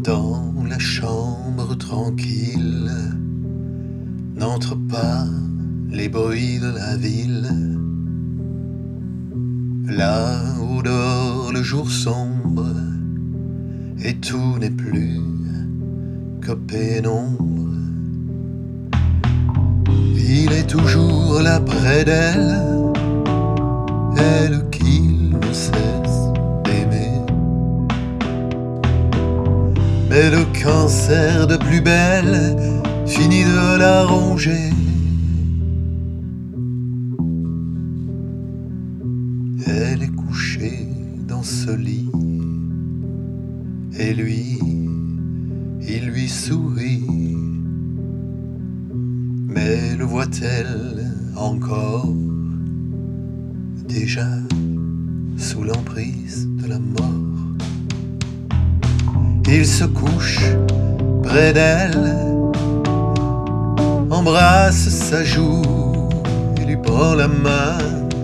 Dans la chambre tranquille, n'entre pas les bruits de la ville. Là où dort le jour sombre, et tout n'est plus que pénombre. Il est toujours là près d'elle, elle qu'il ne cesse d'aimer. Mais le cancer de plus belle finit de la ronger. Elle est couchée dans ce lit, et lui, il lui sourit. Mais le voit-elle encore, déjà sous l'emprise de la mort? Il se couche près d'elle, embrasse sa joue et lui prend la main.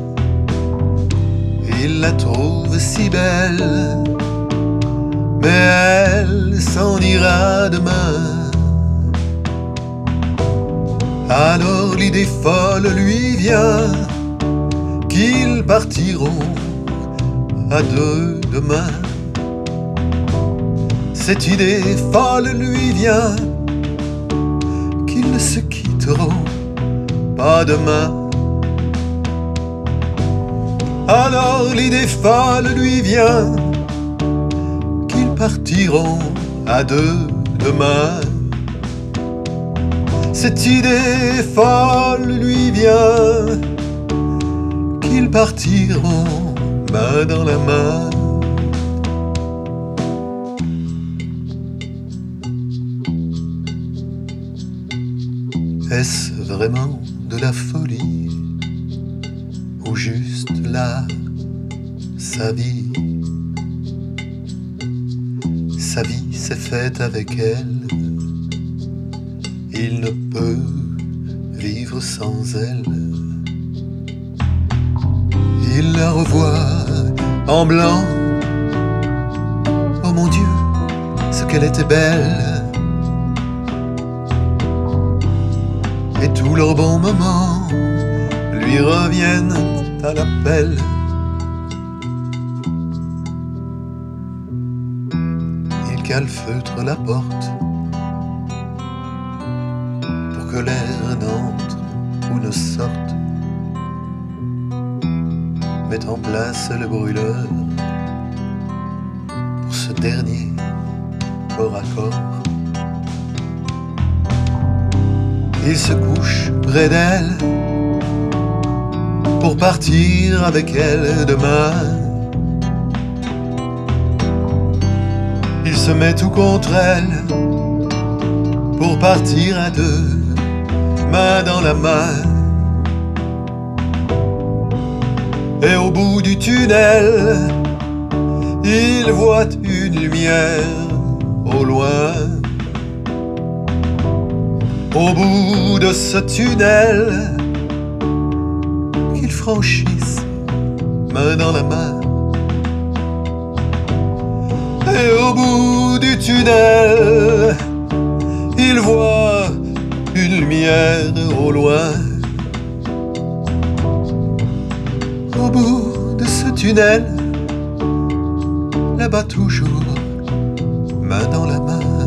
Il la trouve si belle, mais elle s'en ira demain. Alors l'idée folle lui vient qu'ils partiront à deux demain. Cette idée folle lui vient qu'ils ne se quitteront pas demain. Alors l'idée folle lui vient qu'ils partiront à deux demain. Cette idée folle lui vient qu'ils partiront main dans la main. Est-ce vraiment de la folie ou juste là sa vie? Sa vie s'est faite avec elle, il ne peut vivre sans elle. Il la revoit en blanc. Oh mon Dieu, ce qu'elle était belle. Et tous leurs bons moments lui reviennent à l'appel. Il calfeutre la porte pour que l'air n'entre ou ne sorte. Met en place le brûleur pour ce dernier corps à corps. Il se couche près d'elle pour partir avec elle demain. Il se met tout contre elle pour partir à deux, main dans la main. Et au bout du tunnel, il voit une lumière au loin. Au bout de ce tunnel, qu'ils franchissent main dans la main. Et au bout du tunnel, il voit une lumière au loin. Au bout de ce tunnel, là-bas toujours, main dans la main.